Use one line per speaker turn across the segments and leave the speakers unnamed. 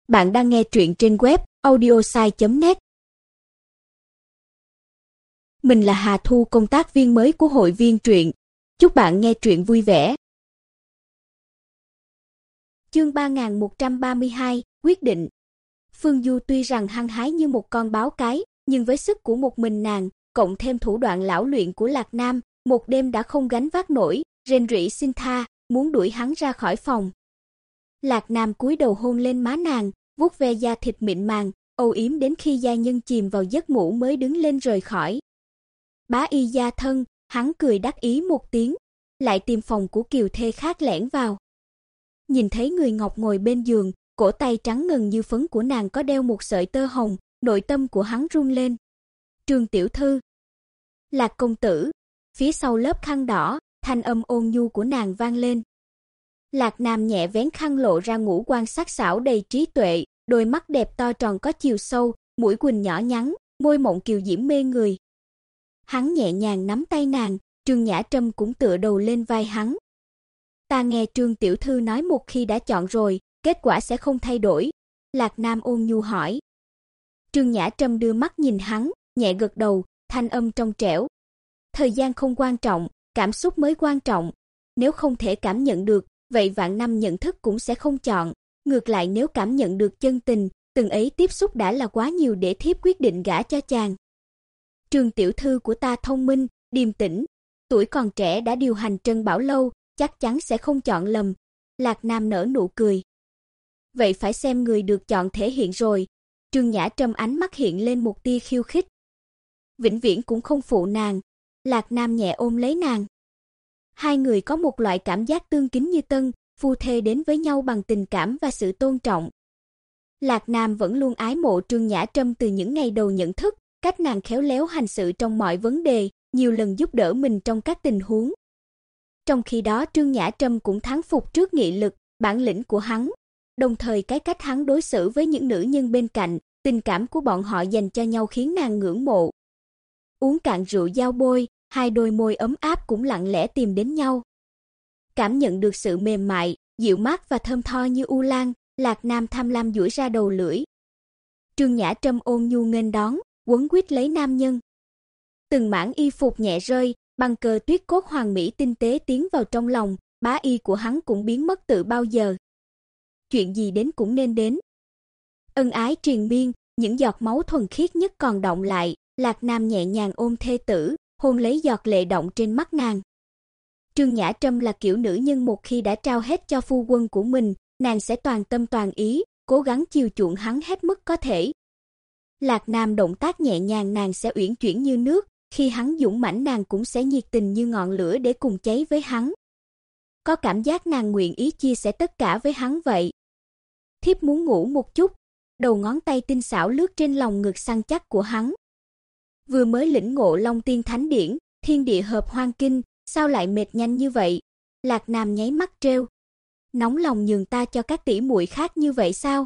Bạn đang nghe truyện trên web audiosai.net. Mình là Hà Thu, công tác viên mới của hội viên truyện. Chúc bạn nghe truyện vui vẻ. Chương 3132, quyết định. Phương Du tuy rằng hăng hái như một con báo cái, nhưng với sức của một mình nàng, cộng thêm thủ đoạn lão luyện của Lạc Nam, một đêm đã không gánh vác nổi, rên rỉ xin tha, muốn đuổi hắn ra khỏi phòng. Lạc Nam cúi đầu hôn lên má nàng, vuốt ve da thịt mịn màng, âu yếm đến khi gia nhân chìm vào giấc ngủ mới đứng lên rời khỏi. Bá y gia thân, hắn cười đắc ý một tiếng, lại tìm phòng của kiều thê khác lẻn vào. Nhìn thấy người ngọc ngồi bên giường, cổ tay trắng ngần như phấn của nàng có đeo một sợi tơ hồng, nội tâm của hắn run lên. Trương tiểu thư, Lạc công tử, phía sau lớp khăn đỏ, thanh âm ôn nhu của nàng vang lên. Lạc Nam nhẹ vén khăn lộ ra ngũ quan sắc sảo đầy trí tuệ, đôi mắt đẹp to tròn có chiều sâu, mũi quỳnh nhỏ nhắn, môi mọng kiều diễm mê người. Hắn nhẹ nhàng nắm tay nàng, Trương Nhã Trâm cũng tựa đầu lên vai hắn. Ta nghe Trương tiểu thư nói một khi đã chọn rồi, kết quả sẽ không thay đổi. Lạc Nam ôn nhu hỏi. Trương Nhã Trâm đưa mắt nhìn hắn, nhẹ gật đầu, thanh âm trong trẻo. Thời gian không quan trọng, cảm xúc mới quan trọng. Nếu không thể cảm nhận được, vậy vạn năm nhận thức cũng sẽ không chọn. Ngược lại nếu cảm nhận được chân tình, từng ấy tiếp xúc đã là quá nhiều để thiếp quyết định gả cho chàng. Trương tiểu thư của ta thông minh, điềm tĩnh, tuổi còn trẻ đã điều hành Trân Bảo Lâu, chắc chắn sẽ không chọn lầm. Lạc Nam nở nụ cười. Vậy phải xem người được chọn thể hiện rồi. Trương Nhã Trâm ánh mắt hiện lên một tia khiêu khích. Vĩnh viễn cũng không phụ nàng. Lạc Nam nhẹ ôm lấy nàng. Hai người có một loại cảm giác tương kính như tân, phu thê đến với nhau bằng tình cảm và sự tôn trọng. Lạc Nam vẫn luôn ái mộ Trương Nhã Trâm từ những ngày đầu nhận thức, cách nàng khéo léo hành sự trong mọi vấn đề, nhiều lần giúp đỡ mình trong các tình huống. Trong khi đó Trương Nhã Trâm cũng thán phục trước nghị lực, bản lĩnh của hắn, đồng thời cái cách hắn đối xử với những nữ nhân bên cạnh, tình cảm của bọn họ dành cho nhau khiến nàng ngưỡng mộ. Uống cạn rượu giao bôi, hai đôi môi ấm áp cũng lặng lẽ tìm đến nhau. Cảm nhận được sự mềm mại, dịu mát và thơm tho như u lan, Lạc Nam tham lam duỗi ra đầu lưỡi. Trương Nhã Trâm ôn nhu nghênh đón, quấn quýt lấy nam nhân. Từng mảng y phục nhẹ rơi, băng cờ tuyết cốt hoàng mỹ tinh tế tiến vào trong lòng, bá y của hắn cũng biến mất từ bao giờ. Chuyện gì đến cũng nên đến. Ân ái triền miên, những giọt máu thuần khiết nhất còn đọng lại, Lạc Nam nhẹ nhàng ôm thê tử, hôn lấy giọt lệ đọng trên mắt nàng. Trương Nhã Trâm là kiểu nữ nhân một khi đã trao hết cho phu quân của mình, nàng sẽ toàn tâm toàn ý, cố gắng chiều chuộng hắn hết mức có thể. Lạc Nam động tác nhẹ nhàng nàng sẽ uyển chuyển như nước, khi hắn dũng mãnh nàng cũng sẽ nhiệt tình như ngọn lửa để cùng cháy với hắn. Có cảm giác nàng nguyện ý chia sẻ tất cả với hắn vậy. Thiếp muốn ngủ một chút, đầu ngón tay tinh xảo lướt trên lòng ngực săn chắc của hắn. Vừa mới lĩnh ngộ Long Tiên Thánh Điển, thiên địa hợp hoang kinh, sao lại mệt nhanh như vậy? Lạc Nam nháy mắt trêu. Nóng lòng nhường ta cho các tỷ muội khác như vậy sao?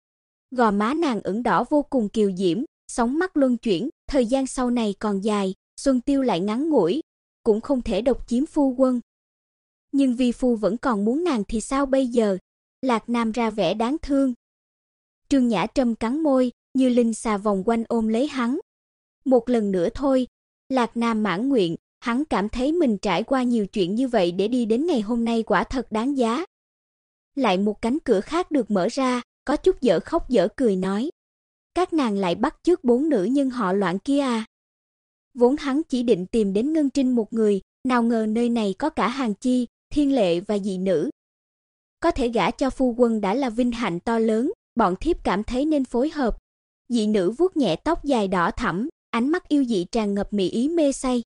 Gò má nàng ửng đỏ vô cùng kiều diễm, sóng mắt luân chuyển, thời gian sau này còn dài, xuân tiêu lại ngắn ngủi, cũng không thể độc chiếm phu quân. Nhưng vi phu vẫn còn muốn nàng thì sao bây giờ? Lạc Nam ra vẻ đáng thương. Trương Nhã Trâm cắn môi, như linh xà vòng quanh ôm lấy hắn. Một lần nữa thôi. Lạc Nam mãn nguyện, hắn cảm thấy mình trải qua nhiều chuyện như vậy để đi đến ngày hôm nay quả thật đáng giá. Lại một cánh cửa khác được mở ra, có chút dở khóc dở cười nói. Các nàng lại bắt chước 4 nữ nhân họ Loạn kia à? Vốn hắn chỉ định tìm đến Ngân Trinh một người, nào ngờ nơi này có cả Hàn Chi, Thiên Lệ và dị nữ. Có thể gả cho phu quân đã là vinh hạnh to lớn, bọn thiếp cảm thấy nên phối hợp. Dị nữ vuốt nhẹ tóc dài đỏ thẫm, ánh mắt yêu dị tràn ngập mị ý mê say.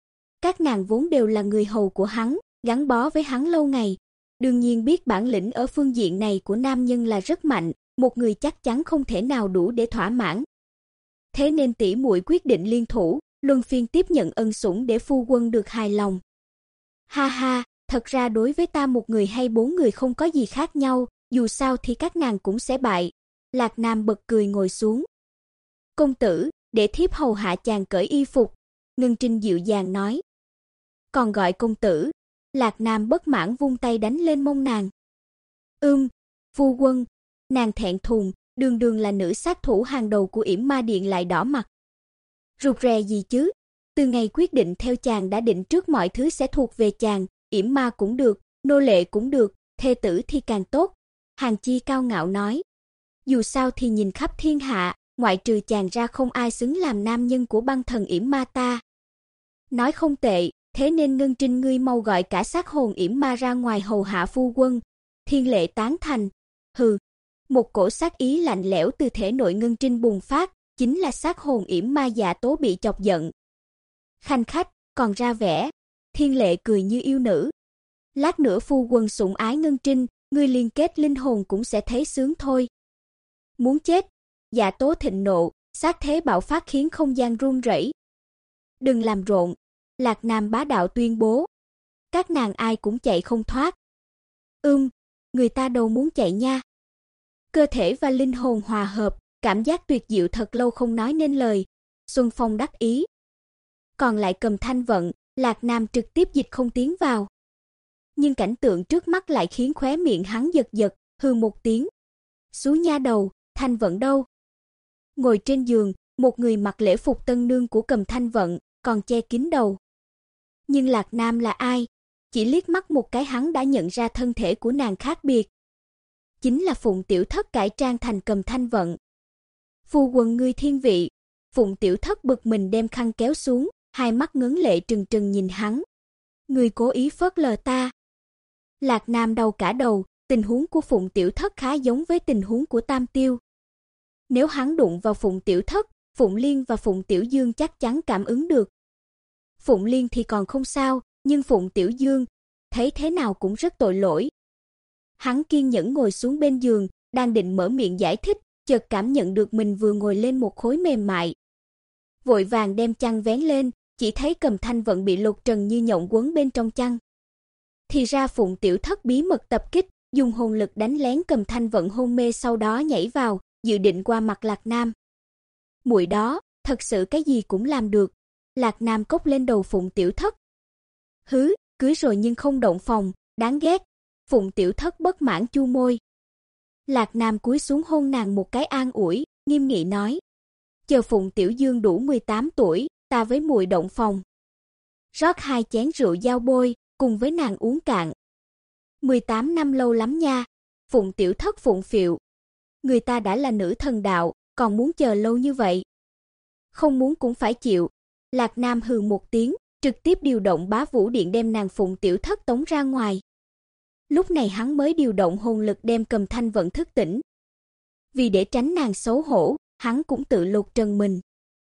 Các nàng vốn đều là người hầu của hắn, gắn bó với hắn lâu ngày, đương nhiên biết bản lĩnh ở phương diện này của nam nhân là rất mạnh, một người chắc chắn không thể nào đủ để thỏa mãn. Thế nên tỷ muội quyết định liên thủ, luân phiên tiếp nhận ân sủng để phu quân được hài lòng. Ha ha, thật ra đối với ta một người hay 4 người không có gì khác nhau, dù sao thì các nàng cũng sẽ bại. Lạc Nam bật cười ngồi xuống. Công tử, để thiếp hầu hạ chàng cởi y phục. Ngân Trinh dịu dàng nói. Còn gọi công tử. Lạc Nam bất mãn vung tay đánh lên mông nàng. Phu quân. Nàng thẹn thùng, đường đường là nữ sát thủ hàng đầu của Yểm Ma Điện lại đỏ mặt. Rụt rè gì chứ? Từ ngày quyết định theo chàng đã định trước mọi thứ sẽ thuộc về chàng, Yểm Ma cũng được, nô lệ cũng được, thê tử thì càng tốt. Hàn Chi cao ngạo nói. Dù sao thì nhìn khắp thiên hạ, ngoại trừ chàng ra không ai xứng làm nam nhân của băng thần Yểm Ma ta. Nói không tệ, thế nên Ngân Trinh ngươi mau gọi cả sát hồn Yểm Ma ra ngoài hầu hạ phu quân. Thiên Lệ tán thành. Hừ. Một cổ sát ý lạnh lẽo từ thể nội Ngân Trinh bùng phát, chính là sát hồn Yểm Ma Dạ Tố bị chọc giận. Khanh khách, còn ra vẻ. Thiên Lệ cười như yêu nữ. Lát nữa phu quân sủng ái Ngân Trinh, ngươi liên kết linh hồn cũng sẽ thấy sướng thôi. Muốn chết. Dạ Tố thịnh nộ, sát thế bạo phát khiến không gian run rẩy. Đừng làm rộn. Lạc Nam bá đạo tuyên bố. Các nàng ai cũng chạy không thoát. Người ta đâu muốn chạy nha. Cơ thể và linh hồn hòa hợp, cảm giác tuyệt diệu thật lâu không nói nên lời. Xuân Phong đắc ý. Còn lại Cầm Thanh Vận, Lạc Nam trực tiếp dịch không tiến vào. Nhưng cảnh tượng trước mắt lại khiến khóe miệng hắn giật giật, hừ một tiếng. Xú nha đầu, Thanh Vận đâu? Ngồi trên giường, một người mặc lễ phục tân nương của Cầm Thanh Vận, còn che kín đầu. Nhưng Lạc Nam là ai? Chỉ liếc mắt một cái hắn đã nhận ra thân thể của nàng khác biệt. Chính là Phụng Tiểu Thất cải trang thành Cầm Thanh Vận. Phu quân ngươi thiên vị. Phụng Tiểu Thất bực mình đem khăn kéo xuống, hai mắt ngấn lệ trừng trừng nhìn hắn. Ngươi cố ý phớt lờ ta. Lạc Nam đau cả đầu, tình huống của Phụng Tiểu Thất khá giống với tình huống của Tam Tiêu. Nếu hắn đụng vào Phụng Tiểu Thất, Phụng Liên và Phụng Tiểu Dương chắc chắn cảm ứng được. Phụng Liên thì còn không sao, nhưng Phụng Tiểu Dương, thấy thế nào cũng rất tội lỗi. Hắn kiên nhẫn ngồi xuống bên giường, đang định mở miệng giải thích, chợt cảm nhận được mình vừa ngồi lên một khối mềm mại. Vội vàng đem chăn vén lên, chỉ thấy Cầm Thanh Vận bị lột trần như nhộng quấn bên trong chăn. Thì ra Phụng Tiểu Thất bí mật tập kích, dùng hồn lực đánh lén Cầm Thanh Vận hôn mê sau đó nhảy vào, dự định qua mặt Lạc Nam. Muội đó, thật sự cái gì cũng làm được. Lạc Nam cốc lên đầu Phụng Tiểu Thất. Hứ, cưới rồi nhưng không động phòng, đáng ghét. Phụng Tiểu Thất bất mãn chu môi. Lạc Nam cúi xuống hôn nàng một cái an ủi, nghiêm nghị nói. Chờ Phụng Tiểu Dương đủ 18 tuổi, ta với muội động phòng. Rót 2 chén rượu giao bôi, cùng với nàng uống cạn. 18 năm lâu lắm nha. Phụng Tiểu Thất phụng phịu. Người ta đã là nữ thần đạo, còn muốn chờ lâu như vậy. Không muốn cũng phải chịu. Lạc Nam hừ một tiếng, trực tiếp điều động Bá Vũ Điện đem nàng Phụng Tiểu Thất tống ra ngoài. Lúc này hắn mới điều động hồn lực đem Cầm Thanh Vận thức tỉnh. Vì để tránh nàng xấu hổ, hắn cũng tự lột trần mình.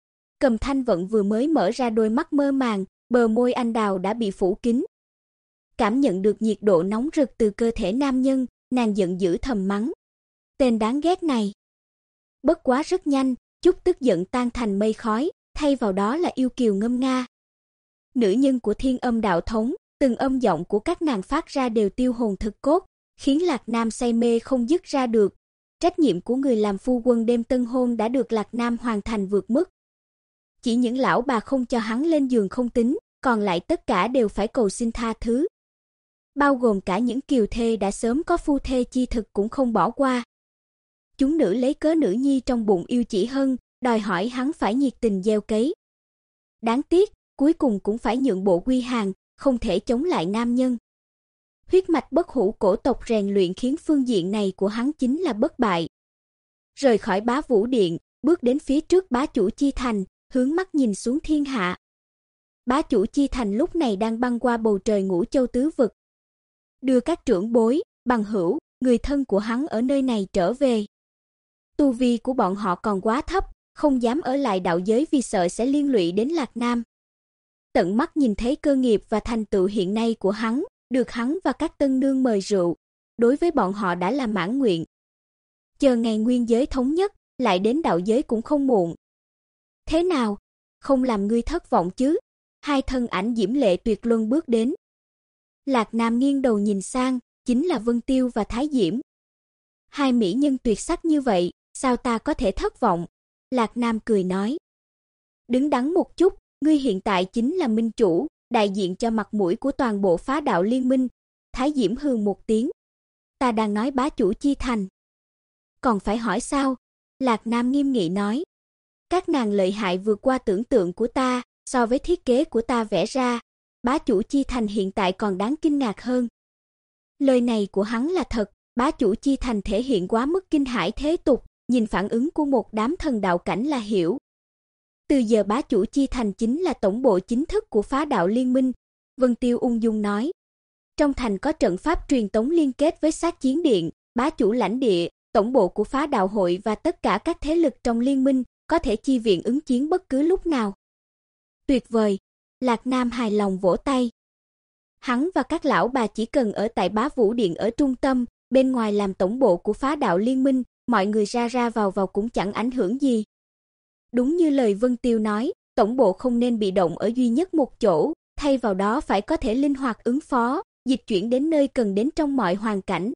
Cầm Thanh Vận vừa mới mở ra đôi mắt mơ màng, bờ môi anh đào đã bị phủ kín. Cảm nhận được nhiệt độ nóng rực từ cơ thể nam nhân, nàng giận dữ thầm mắng. Tên đáng ghét này. Bất quá rất nhanh, chút tức giận tan thành mây khói, thay vào đó là yêu kiều ngâm nga. Nữ nhân của Thiên Âm đạo thống, từng âm giọng của các nàng phát ra đều tiêu hồn thực cốt, khiến Lạc Nam say mê không dứt ra được. Trách nhiệm của người làm phu quân đêm tân hôn đã được Lạc Nam hoàn thành vượt mức. Chỉ những lão bà không cho hắn lên giường không tính, còn lại tất cả đều phải cầu xin tha thứ. Bao gồm cả những kiều thê đã sớm có phu thê chi thực cũng không bỏ qua. Chúng nữ lấy cớ nữ nhi trong bụng yêu chỉ Hân, đòi hỏi hắn phải nhiệt tình gieo cấy. Đáng tiếc, cuối cùng cũng phải nhượng bộ quy hàng, không thể chống lại nam nhân. Huyết mạch bất hủ cổ tộc rèn luyện khiến phương diện này của hắn chính là bất bại. Rời khỏi Bá Vũ Điện, bước đến phía trước Bá Chủ Chi Thành, hướng mắt nhìn xuống thiên hạ. Bá Chủ Chi Thành lúc này đang băng qua bầu trời ngũ châu tứ vực. Đưa các trưởng bối, bằng hữu, người thân của hắn ở nơi này trở về. Tu vi của bọn họ còn quá thấp, không dám ở lại đạo giới vì sợ sẽ liên lụy đến Lạc Nam. Tận mắt nhìn thấy cơ nghiệp và thành tựu hiện nay của hắn, được hắn và các tân nương mời rượu, đối với bọn họ đã là mãn nguyện. Chờ ngày nguyên giới thống nhất, lại đến đạo giới cũng không muộn. Thế nào? Không làm ngươi thất vọng chứ? Hai thân ảnh diễm lệ tuyệt luân bước đến. Lạc Nam nghiêng đầu nhìn sang, chính là Vân Tiêu và Thái Diễm. Hai mỹ nhân tuyệt sắc như vậy, sao ta có thể thất vọng? Lạc Nam cười nói. Đứng đắn một chút, ngươi hiện tại chính là minh chủ, đại diện cho mặt mũi của toàn bộ Phá Đạo Liên Minh. Thái Diễm hừ một tiếng. Ta đang nói Bá Chủ Chi Thành. còn phải hỏi sao? Lạc Nam nghiêm nghị nói. Các nàng lợi hại vượt qua tưởng tượng của ta, so với thiết kế của ta vẽ ra, bá chủ chi thành hiện tại còn đáng kinh ngạc hơn. Lời này của hắn là thật, bá chủ chi thành thể hiện quá mức kinh hãi thế tục, nhìn phản ứng của một đám thần đạo cảnh là hiểu. Từ giờ bá chủ chi thành chính là tổng bộ chính thức của phá đạo liên minh, Vân Tiêu ung dung nói. Trong thành có trận pháp truyền tống liên kết với sát chiến điện, bá chủ lãnh địa, tổng bộ của phá đạo hội và tất cả các thế lực trong liên minh, có thể chi viện ứng chiến bất cứ lúc nào. Tuyệt vời, Lạc Nam hài lòng vỗ tay. Hắn và các lão bà chỉ cần ở tại Bá Vũ Điện ở trung tâm, bên ngoài làm tổng bộ của phá đạo liên minh, mọi người ra ra vào vào cũng chẳng ảnh hưởng gì. Đúng như lời Vân Tiêu nói, tổng bộ không nên bị động ở duy nhất một chỗ, thay vào đó phải có thể linh hoạt ứng phó, dịch chuyển đến nơi cần đến trong mọi hoàn cảnh.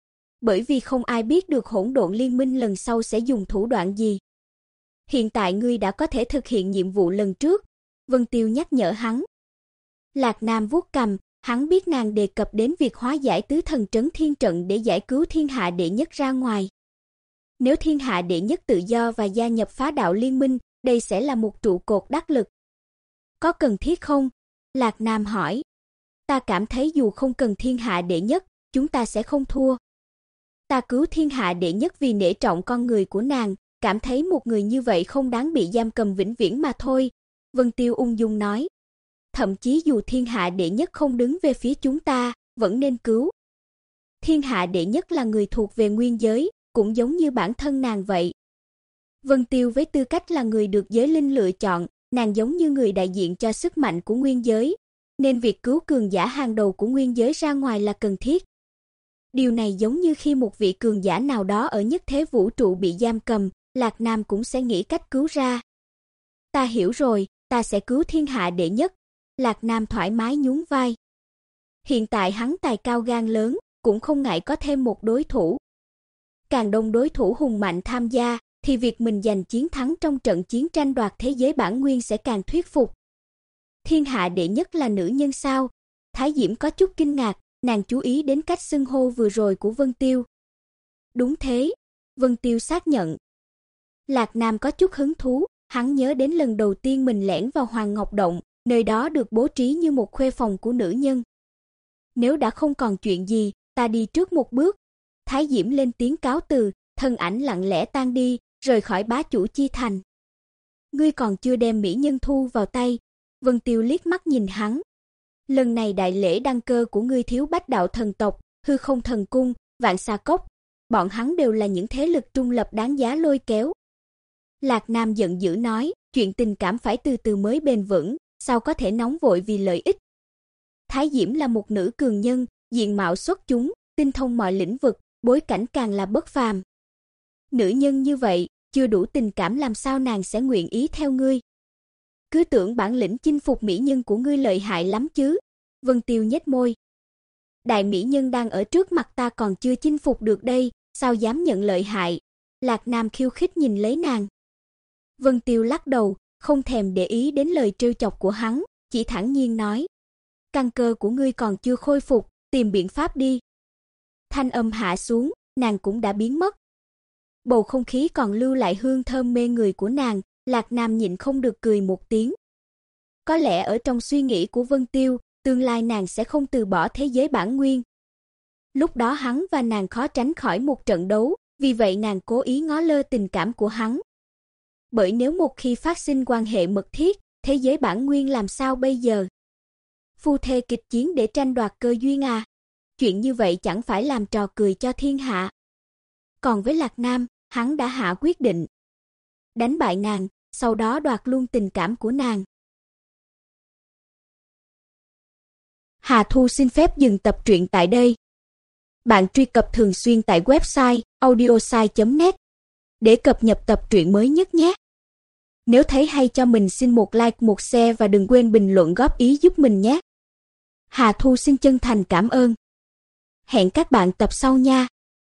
Bởi vì không ai biết được hỗn độn liên minh lần sau sẽ dùng thủ đoạn gì. Hiện tại ngươi đã có thể thực hiện nhiệm vụ lần trước, Vân Tiêu nhắc nhở hắn. Lạc Nam vuốt cằm, hắn biết nàng đề cập đến việc hóa giải tứ thần trấn thiên trận để giải cứu thiên hạ đệ nhất ra ngoài. Nếu thiên hạ đệ nhất tự do và gia nhập phá đạo liên minh, đây sẽ là một trụ cột đắc lực. Có cần thiết không? Lạc Nam hỏi. Ta cảm thấy dù không cần thiên hạ đệ nhất, chúng ta sẽ không thua. Ta cứu thiên hạ đệ nhất vì nể trọng con người của nàng, cảm thấy một người như vậy không đáng bị giam cầm vĩnh viễn mà thôi, Vân Tiêu ung dung nói. Thậm chí dù thiên hạ đệ nhất không đứng về phía chúng ta, vẫn nên cứu. Thiên hạ đệ nhất là người thuộc về nguyên giới, cũng giống như bản thân nàng vậy. Vân Tiêu với tư cách là người được giới linh lựa chọn, nàng giống như người đại diện cho sức mạnh của nguyên giới, nên việc cứu cường giả hàng đầu của nguyên giới ra ngoài là cần thiết. Điều này giống như khi một vị cường giả nào đó ở nhất thế vũ trụ bị giam cầm, Lạc Nam cũng sẽ nghĩ cách cứu ra. Ta hiểu rồi, ta sẽ cứu thiên hạ đệ nhất. Lạc Nam thoải mái nhún vai. Hiện tại hắn tài cao gan lớn, cũng không ngại có thêm một đối thủ. Càng đông đối thủ hùng mạnh tham gia, thì việc mình giành chiến thắng trong trận chiến tranh đoạt thế giới bản nguyên sẽ càng thuyết phục. Thiên hạ đệ nhất là nữ nhân sao? Thái Diễm có chút kinh ngạc, nàng chú ý đến cách xưng hô vừa rồi của Vân Tiêu. Đúng thế, Vân Tiêu xác nhận. Lạc Nam có chút hứng thú, hắn nhớ đến lần đầu tiên mình lẻn vào Hoàng Ngọc Động, nơi đó được bố trí như một khuê phòng của nữ nhân. Nếu đã không còn chuyện gì, ta đi trước một bước. Thái Diễm lên tiếng cáo từ, thân ảnh lặng lẽ tan đi, rời khỏi bá chủ chi thành. Ngươi còn chưa đem mỹ nhân thu vào tay, Vân Tiêu liếc mắt nhìn hắn. Lần này đại lễ đăng cơ của ngươi thiếu Bách đạo thần tộc, Hư Không thần cung, Vạn Xà cốc, bọn hắn đều là những thế lực trung lập đáng giá lôi kéo. Lạc Nam giận dữ nói, chuyện tình cảm phải từ từ mới bền vững, sao có thể nóng vội vì lợi ích. Thái Diễm là một nữ cường nhân, diện mạo xuất chúng, tinh thông mọi lĩnh vực, bối cảnh càng là bất phàm. Nữ nhân như vậy, chưa đủ tình cảm làm sao nàng sẽ nguyện ý theo ngươi. Cứ tưởng bản lĩnh chinh phục mỹ nhân của ngươi lợi hại lắm chứ. Vân Tiêu nhếch môi. Đại mỹ nhân đang ở trước mặt ta còn chưa chinh phục được đây, sao dám nhận lợi hại. Lạc Nam khiêu khích nhìn lấy nàng. Vân Tiêu lắc đầu, không thèm để ý đến lời trêu chọc của hắn, chỉ thản nhiên nói. Căn cơ của ngươi còn chưa khôi phục, tìm biện pháp đi. Thanh âm hạ xuống, nàng cũng đã biến mất. Bầu không khí còn lưu lại hương thơm mê người của nàng, Lạc Nam nhịn không được cười một tiếng. Có lẽ ở trong suy nghĩ của Vân Tiêu, tương lai nàng sẽ không từ bỏ thế giới bản nguyên. Lúc đó hắn và nàng khó tránh khỏi một trận đấu, vì vậy nàng cố ý ngó lơ tình cảm của hắn. Bởi nếu một khi phát sinh quan hệ mật thiết, thế giới bản nguyên làm sao bây giờ? Phu thê kịch chiến để tranh đoạt cơ duyên à? Chuyện như vậy chẳng phải làm trò cười cho thiên hạ. Còn với Lạc Nam, hắn đã hạ quyết định. Đánh bại nàng, sau đó đoạt luôn tình cảm của nàng. Hà Thu xin phép dừng tập truyện tại đây. Bạn truy cập thường xuyên tại website audiosai.net để cập nhật tập truyện mới nhất nhé. Nếu thấy hay cho mình xin một like, một share và đừng quên bình luận góp ý giúp mình nhé. Hà Thu xin chân thành cảm ơn. Hẹn các bạn tập sau nha.